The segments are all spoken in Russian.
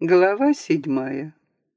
Глава 7.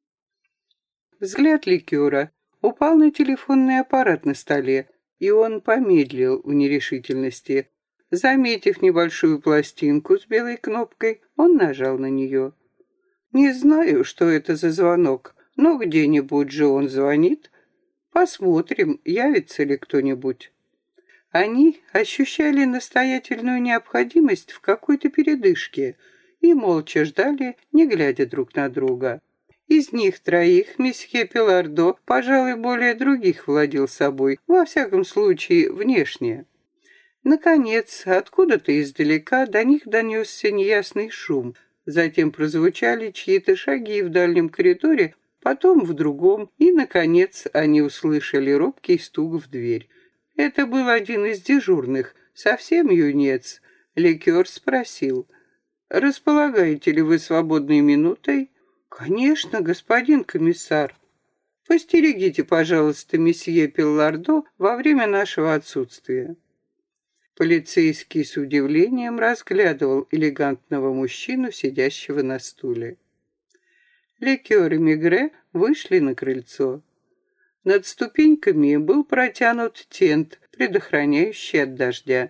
Взгляд ликера упал на телефонный аппарат на столе, и он помедлил в нерешительности. Заметив небольшую пластинку с белой кнопкой, он нажал на нее. Не знаю, что это за звонок, но где-нибудь же он звонит. Посмотрим, явится ли кто-нибудь. Они ощущали настоятельную необходимость в какой-то передышке и молча ждали, не глядя друг на друга. Из них троих месье Пелардо, пожалуй, более других владел собой, во всяком случае, внешне. Наконец, откуда-то издалека до них донесся неясный шум, затем прозвучали чьи-то шаги в дальнем коридоре, потом в другом, и, наконец, они услышали робкий стук в дверь. Это был один из дежурных, совсем юнец. Ликер спросил: «Располагаете ли вы свободной минутой?» «Конечно, господин комиссар». «Постерегите, пожалуйста, месье Пеллардо во время нашего отсутствия». Полицейский с удивлением разглядывал элегантного мужчину, сидящего на стуле. Ликер и Мегре вышли на крыльцо. Над ступеньками был протянут тент, предохраняющий от дождя.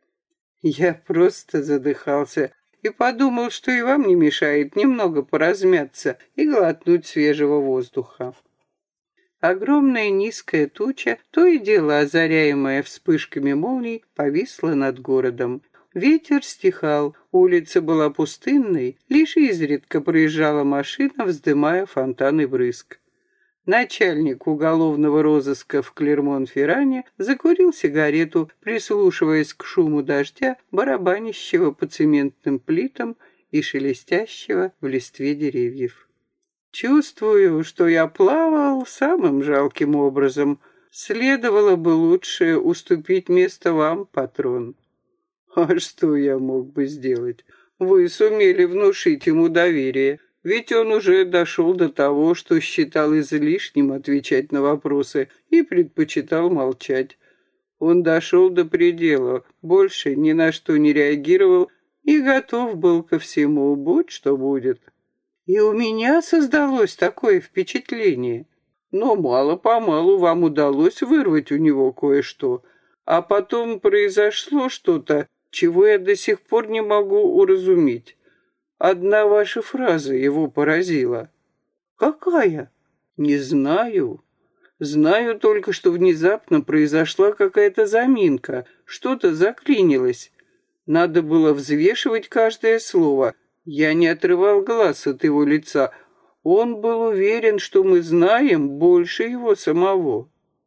Я просто задыхался и подумал, что и вам не мешает немного поразмяться и глотнуть свежего воздуха. Огромная низкая туча, то и дело озаряемая вспышками молний, повисла над городом. Ветер стихал, улица была пустынной, лишь изредка проезжала машина, вздымая фонтаны брызг. Начальник уголовного розыска в Клермон-Ферране закурил сигарету, прислушиваясь к шуму дождя, барабанящего по цементным плитам и шелестящего в листве деревьев. «Чувствую, что я плавал самым жалким образом. Следовало бы лучше уступить место вам, патрон». «А что я мог бы сделать? Вы сумели внушить ему доверие». Ведь он уже дошел до того, что считал излишним отвечать на вопросы и предпочитал молчать. Он дошел до предела, больше ни на что не реагировал и готов был ко всему, будь что будет. И у меня создалось такое впечатление. Но мало-помалу вам удалось вырвать у него кое-что, а потом произошло что-то, чего я до сих пор не могу уразуметь. Одна ваша фраза его поразила. Какая? Не знаю. Знаю только, что внезапно произошла какая-то заминка, что-то заклинилось. Надо было взвешивать каждое слово. Я не отрывал глаз от его лица. Он был уверен, что мы знаем больше его самого.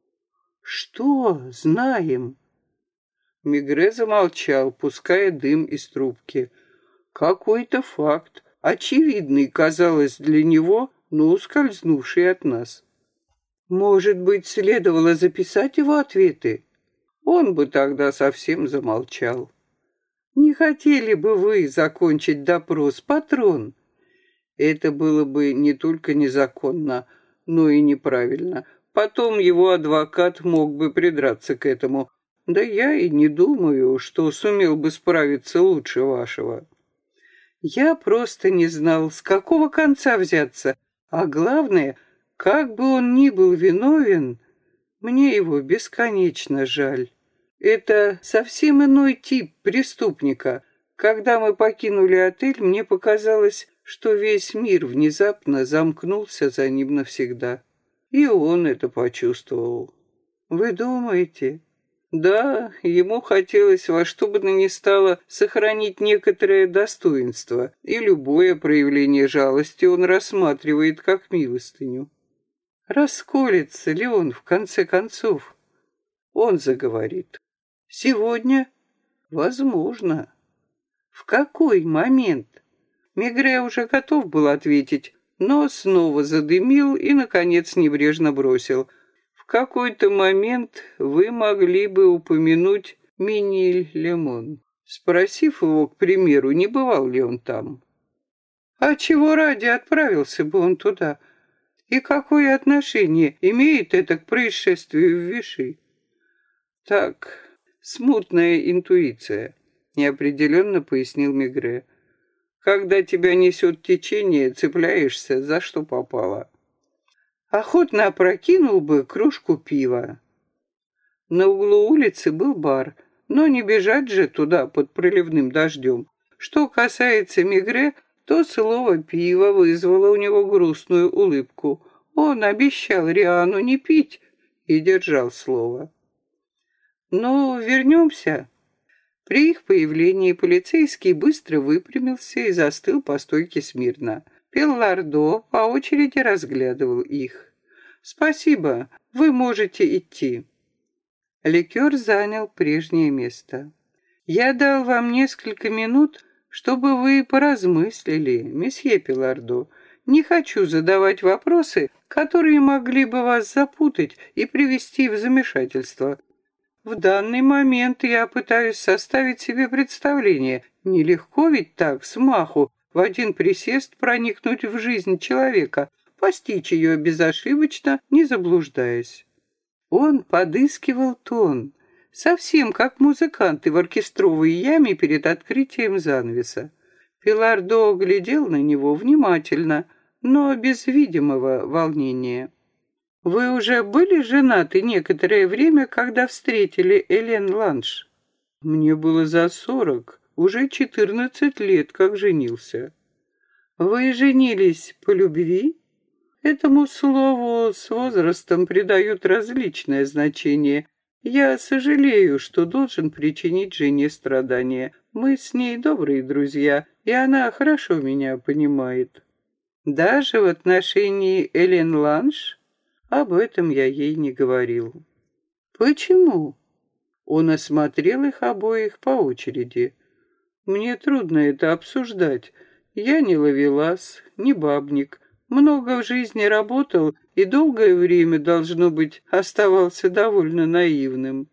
Что знаем? Мегре замолчал, пуская дым из трубки. Какой-то факт, очевидный, казалось, для него, но ускользнувший от нас. Может быть, следовало записать его ответы? Он бы тогда совсем замолчал. Не хотели бы вы закончить допрос, патрон? Это было бы не только незаконно, но и неправильно. Потом его адвокат мог бы придраться к этому. Да я и не думаю, что сумел бы справиться лучше вашего. Я просто не знал, с какого конца взяться, а главное, как бы он ни был виновен, мне его бесконечно жаль. Это совсем иной тип преступника. Когда мы покинули отель, мне показалось, что весь мир внезапно замкнулся за ним навсегда. И он это почувствовал. Вы думаете? Да, ему хотелось во что бы то ни стало сохранить некоторое достоинство, и любое проявление жалости он рассматривает как милостыню. Расколется ли он в конце концов? Он заговорит. Сегодня? Возможно. В какой момент? Мегре уже готов был ответить, но снова задымил и, наконец, небрежно бросил. В какой-то момент вы могли бы упомянуть Миниль-Лемон, спросив его, к примеру, не бывал ли он там. А чего ради отправился бы он туда? И какое отношение имеет это к происшествию в Виши? Так, смутная интуиция, неопределенно пояснил Мегре. Когда тебя несет течение, цепляешься за что попало. Охотно опрокинул бы кружку пива. На углу улицы был бар, но не бежать же туда под проливным дождем. Что касается Мегре, то слово «пиво» вызвало у него грустную улыбку. Он обещал Риану не пить и держал слово. «Ну, вернемся». При их появлении полицейский быстро выпрямился и застыл по стойке смирно. Пеллардо по очереди разглядывал их. «Спасибо, вы можете идти». Ликер занял прежнее место. «Я дал вам несколько минут, чтобы вы поразмыслили, месье Пеллардо. Не хочу задавать вопросы, которые могли бы вас запутать и привести в замешательство. В данный момент я пытаюсь составить себе представление. Нелегко ведь так, с маху, в один присест проникнуть в жизнь человека, постичь ее безошибочно, не заблуждаясь». Он подыскивал тон, совсем как музыканты в оркестровой яме перед открытием занавеса. Пеллардо глядел на него внимательно, но без видимого волнения. «Вы уже были женаты некоторое время, когда встретили Элен Ланш?» «Мне было за 40, уже 14 лет, как женился». «Вы женились по любви?» Этому слову с возрастом придают различное значение. Я сожалею, что должен причинить жене страдания. Мы с ней добрые друзья, и она хорошо меня понимает. Даже в отношении Элен Ланш об этом я ей не говорил. Почему? Он осмотрел их обоих по очереди. Мне трудно это обсуждать. Я не ловелас, не бабник. Много в жизни работал и долгое время, должно быть, оставался довольно наивным.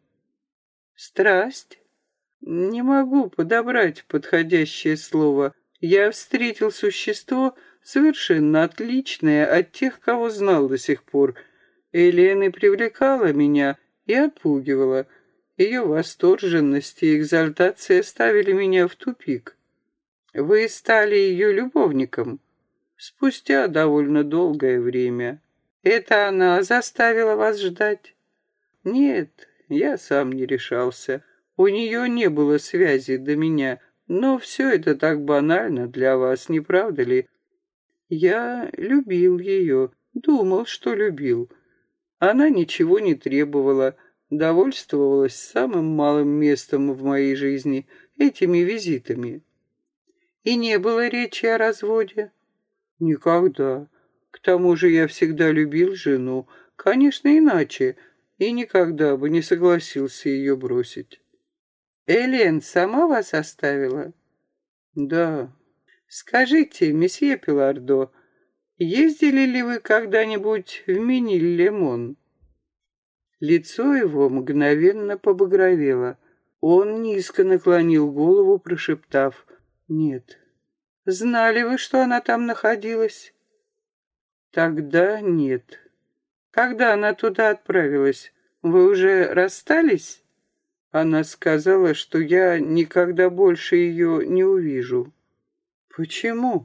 Страсть? Не могу подобрать подходящее слово. Я встретил существо совершенно отличное от тех, кого знал до сих пор. Элена привлекала меня и отпугивала. Ее восторженность и экзальтация ставили меня в тупик. Вы стали ее любовником? Спустя довольно долгое время. Это она заставила вас ждать? Нет, я сам не решался. У нее не было связи до меня, но все это так банально для вас, не правда ли? Я любил ее, думал, что любил. Она ничего не требовала, довольствовалась самым малым местом в моей жизни, этими визитами. И не было речи о разводе? Никогда. К тому же я всегда любил жену, конечно, иначе, и никогда бы не согласился ее бросить. Элен сама вас оставила? Да. Скажите, месье Пеллардо, ездили ли вы когда-нибудь в Мениль-Лемон? Лицо его мгновенно побагровело. Он низко наклонил голову, прошептав: «Нет». «Знали вы, что она там находилась?» «Тогда нет». «Когда она туда отправилась, вы уже расстались?» Она сказала, что я никогда больше ее не увижу. «Почему?»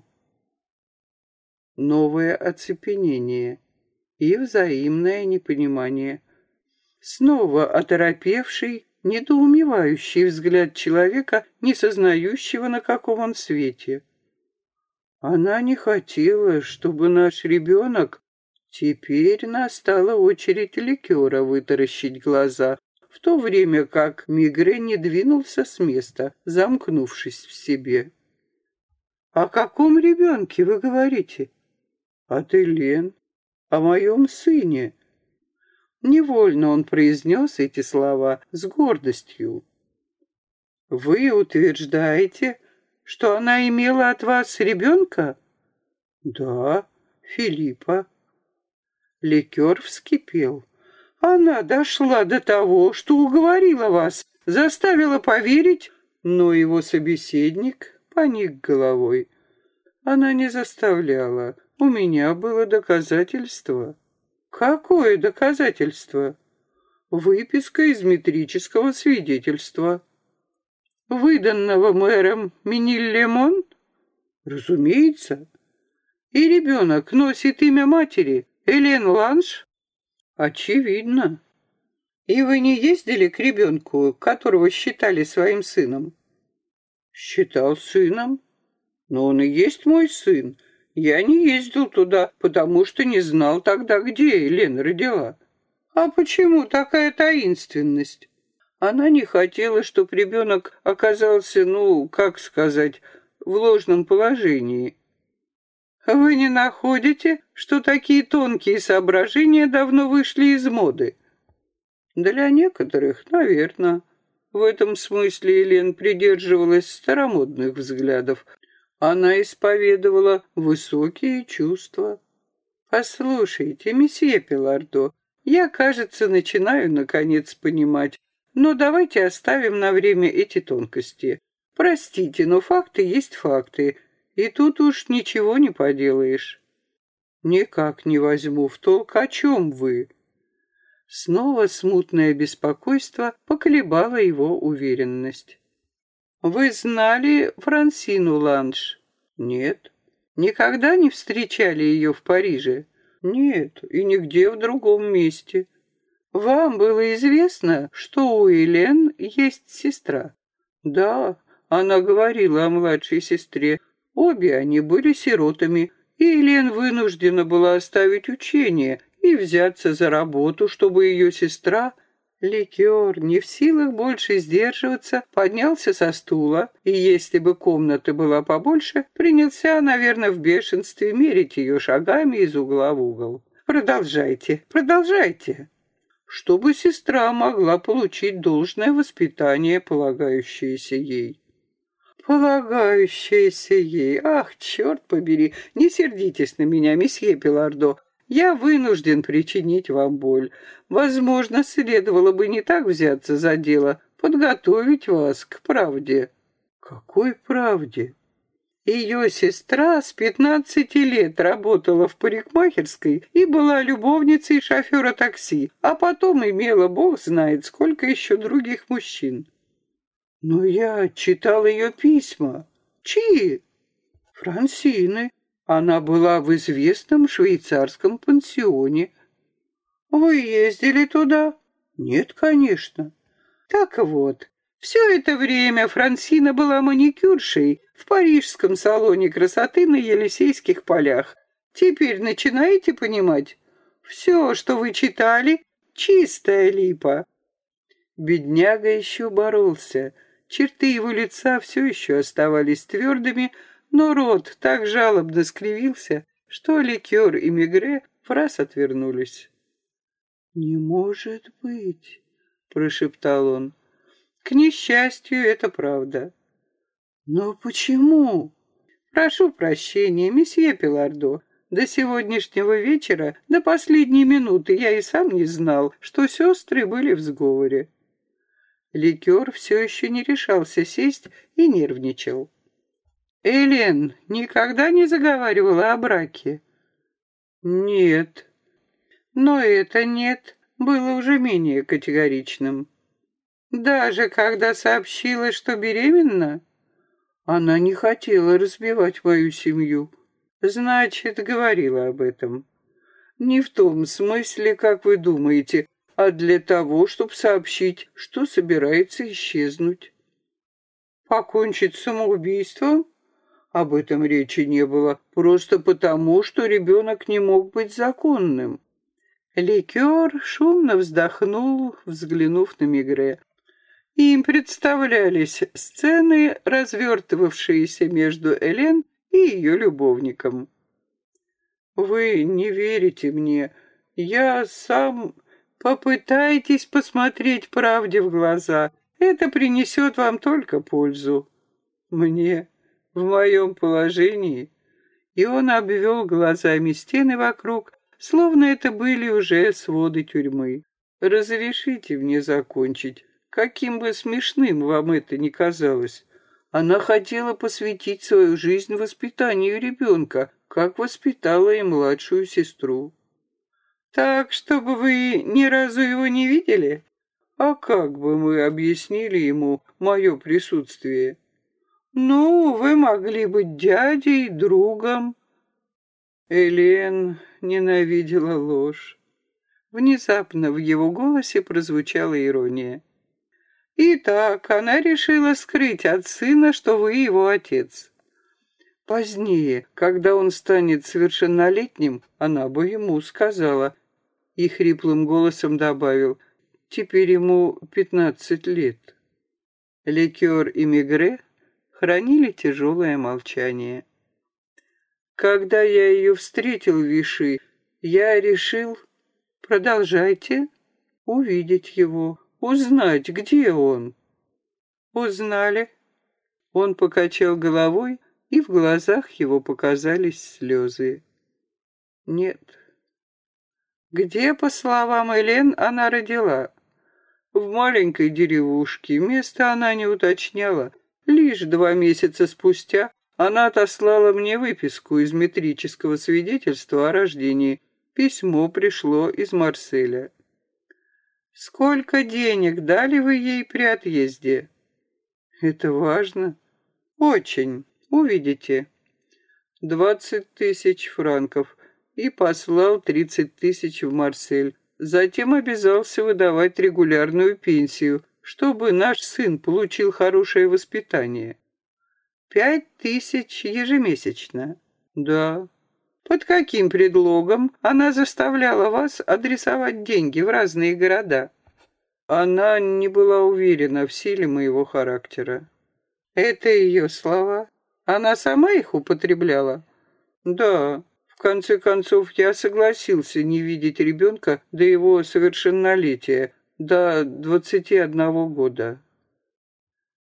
Новое оцепенение и взаимное непонимание. Снова оторопевший, недоумевающий взгляд человека, не сознающего, на каком он свете. Она не хотела, чтобы наш ребенок... Теперь настала очередь Ликера вытаращить глаза, в то время как Мегре не двинулся с места, замкнувшись в себе. «О каком ребенке вы говорите?» «От Элен, о моем сыне». Невольно он произнес эти слова с гордостью. «Вы утверждаете, что она имела от вас ребенка?» «Да, Филиппа». Ликер вскипел. «Она дошла до того, что уговорила вас, заставила поверить, но его собеседник поник головой. Она не заставляла, у меня было доказательство». «Какое доказательство?» «Выписка из метрического свидетельства». «Выданного мэром Мениль-Лемон?» Разумеется. И ребенок носит имя матери Элен Ланш? Очевидно. И вы не ездили к ребенку, которого считали своим сыном? Считал сыном? Но он и есть мой сын. Я не ездил туда, потому что не знал тогда, где Элен родила. А почему такая таинственность? Она не хотела, чтобы ребенок оказался, как сказать, в ложном положении. Вы не находите, что такие тонкие соображения давно вышли из моды? Для некоторых, наверное. В этом смысле Элен придерживалась старомодных взглядов. Она исповедовала высокие чувства. Послушайте, месье Пилардо, я, кажется, начинаю наконец понимать, но давайте оставим на время эти тонкости. Простите, но факты есть факты, и тут уж ничего не поделаешь. Никак не возьму в толк, о чем вы. Снова смутное беспокойство поколебало его уверенность. Вы знали Франсину Ланш? Нет. Никогда не встречали ее в Париже? Нет, и нигде в другом месте. Вам было известно, что у Элен есть сестра? Да, она говорила о младшей сестре. Обе они были сиротами, и Элен вынуждена была оставить учение и взяться за работу, чтобы ее сестра... Ликер, не в силах больше сдерживаться, поднялся со стула, и если бы комната была побольше, принялся, наверное, в бешенстве мерить ее шагами из угла в угол. Продолжайте, продолжайте. Чтобы сестра могла получить должное воспитание, полагающееся ей. Полагающееся ей. Ах, черт побери, не сердитесь на меня, месье Пилардо. Я вынужден причинить вам боль. Возможно, следовало бы не так взяться за дело, подготовить вас к правде. Какой правде? Ее сестра с 15 лет работала в парикмахерской и была любовницей шофера такси, а потом имела, бог знает, сколько еще других мужчин. Но я читал ее письма. Чьи? Франсины. Она была в известном швейцарском пансионе. Вы ездили туда? Нет, конечно. Так вот, все это время Франсина была маникюршей в парижском салоне красоты на Елисейских полях. Теперь начинаете понимать? Все, что вы читали, чистая липа. Бедняга еще боролся. Черты его лица все еще оставались твердыми, но рот так жалобно скривился, что Ликер и Мегре в раз отвернулись. «Не может быть», — прошептал он. «К несчастью, это правда». «Но почему?» «Прошу прощения, месье Пилардо. До сегодняшнего вечера, до последней минуты, я и сам не знал, что сестры были в сговоре». Ликер все еще не решался сесть и нервничал. Элен никогда не заговаривала о браке? Нет. Но это «нет» было уже менее категоричным. Даже когда сообщила, что беременна, она не хотела разбивать мою семью. Значит, говорила об этом. Не в том смысле, как вы думаете, а для того, чтобы сообщить, что собирается исчезнуть. Покончить с самоубийством? Об этом речи не было, просто потому, что ребенок не мог быть законным. Ликер шумно вздохнул, взглянув на Мегре. Им представлялись сцены, развертывавшиеся между Элен и ее любовником. «Вы не верите мне. Я сам... Попытайтесь посмотреть правде в глаза. Это принесет вам только пользу. Мне, в моем положении...» И он обвел глазами стены вокруг, словно это были уже своды тюрьмы. «Разрешите мне закончить. Каким бы смешным вам это ни казалось, она хотела посвятить свою жизнь воспитанию ребенка, как воспитала и младшую сестру. Так, чтобы вы ни разу его не видели? А как бы мы объяснили ему мое присутствие? Ну, вы могли быть дядей, другом. Элен ненавидела ложь. Внезапно в его голосе прозвучала ирония. Итак, она решила скрыть от сына, что вы его отец. Позднее, когда он станет совершеннолетним, она бы ему сказала, и хриплым голосом добавил, теперь ему 15 лет. Ликер и Мегре хранили тяжелое молчание. Когда я ее встретил в Виши, я решил, продолжайте, увидеть его, узнать, где он. Узнали. Он покачал головой, и в глазах его показались слезы. Нет. Где, по словам Элен, она родила? В маленькой деревушке. Место она не уточняла. Лишь 2 месяца спустя она отослала мне выписку из метрического свидетельства о рождении. Письмо пришло из Марселя. Сколько денег дали вы ей при отъезде? Это важно. Очень. Увидите. 20 тысяч франков. И послал 30 тысяч в Марсель. Затем обязался выдавать регулярную пенсию, чтобы наш сын получил хорошее воспитание. 5 тысяч ежемесячно. Да. Под каким предлогом она заставляла вас адресовать деньги в разные города? Она не была уверена в силе моего характера. Это ее слова? Она сама их употребляла? Да. В конце концов, я согласился не видеть ребенка до его совершеннолетия, до 21 года.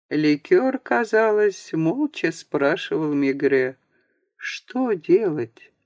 Ликер, казалось, молча спрашивал Мегре, что делать?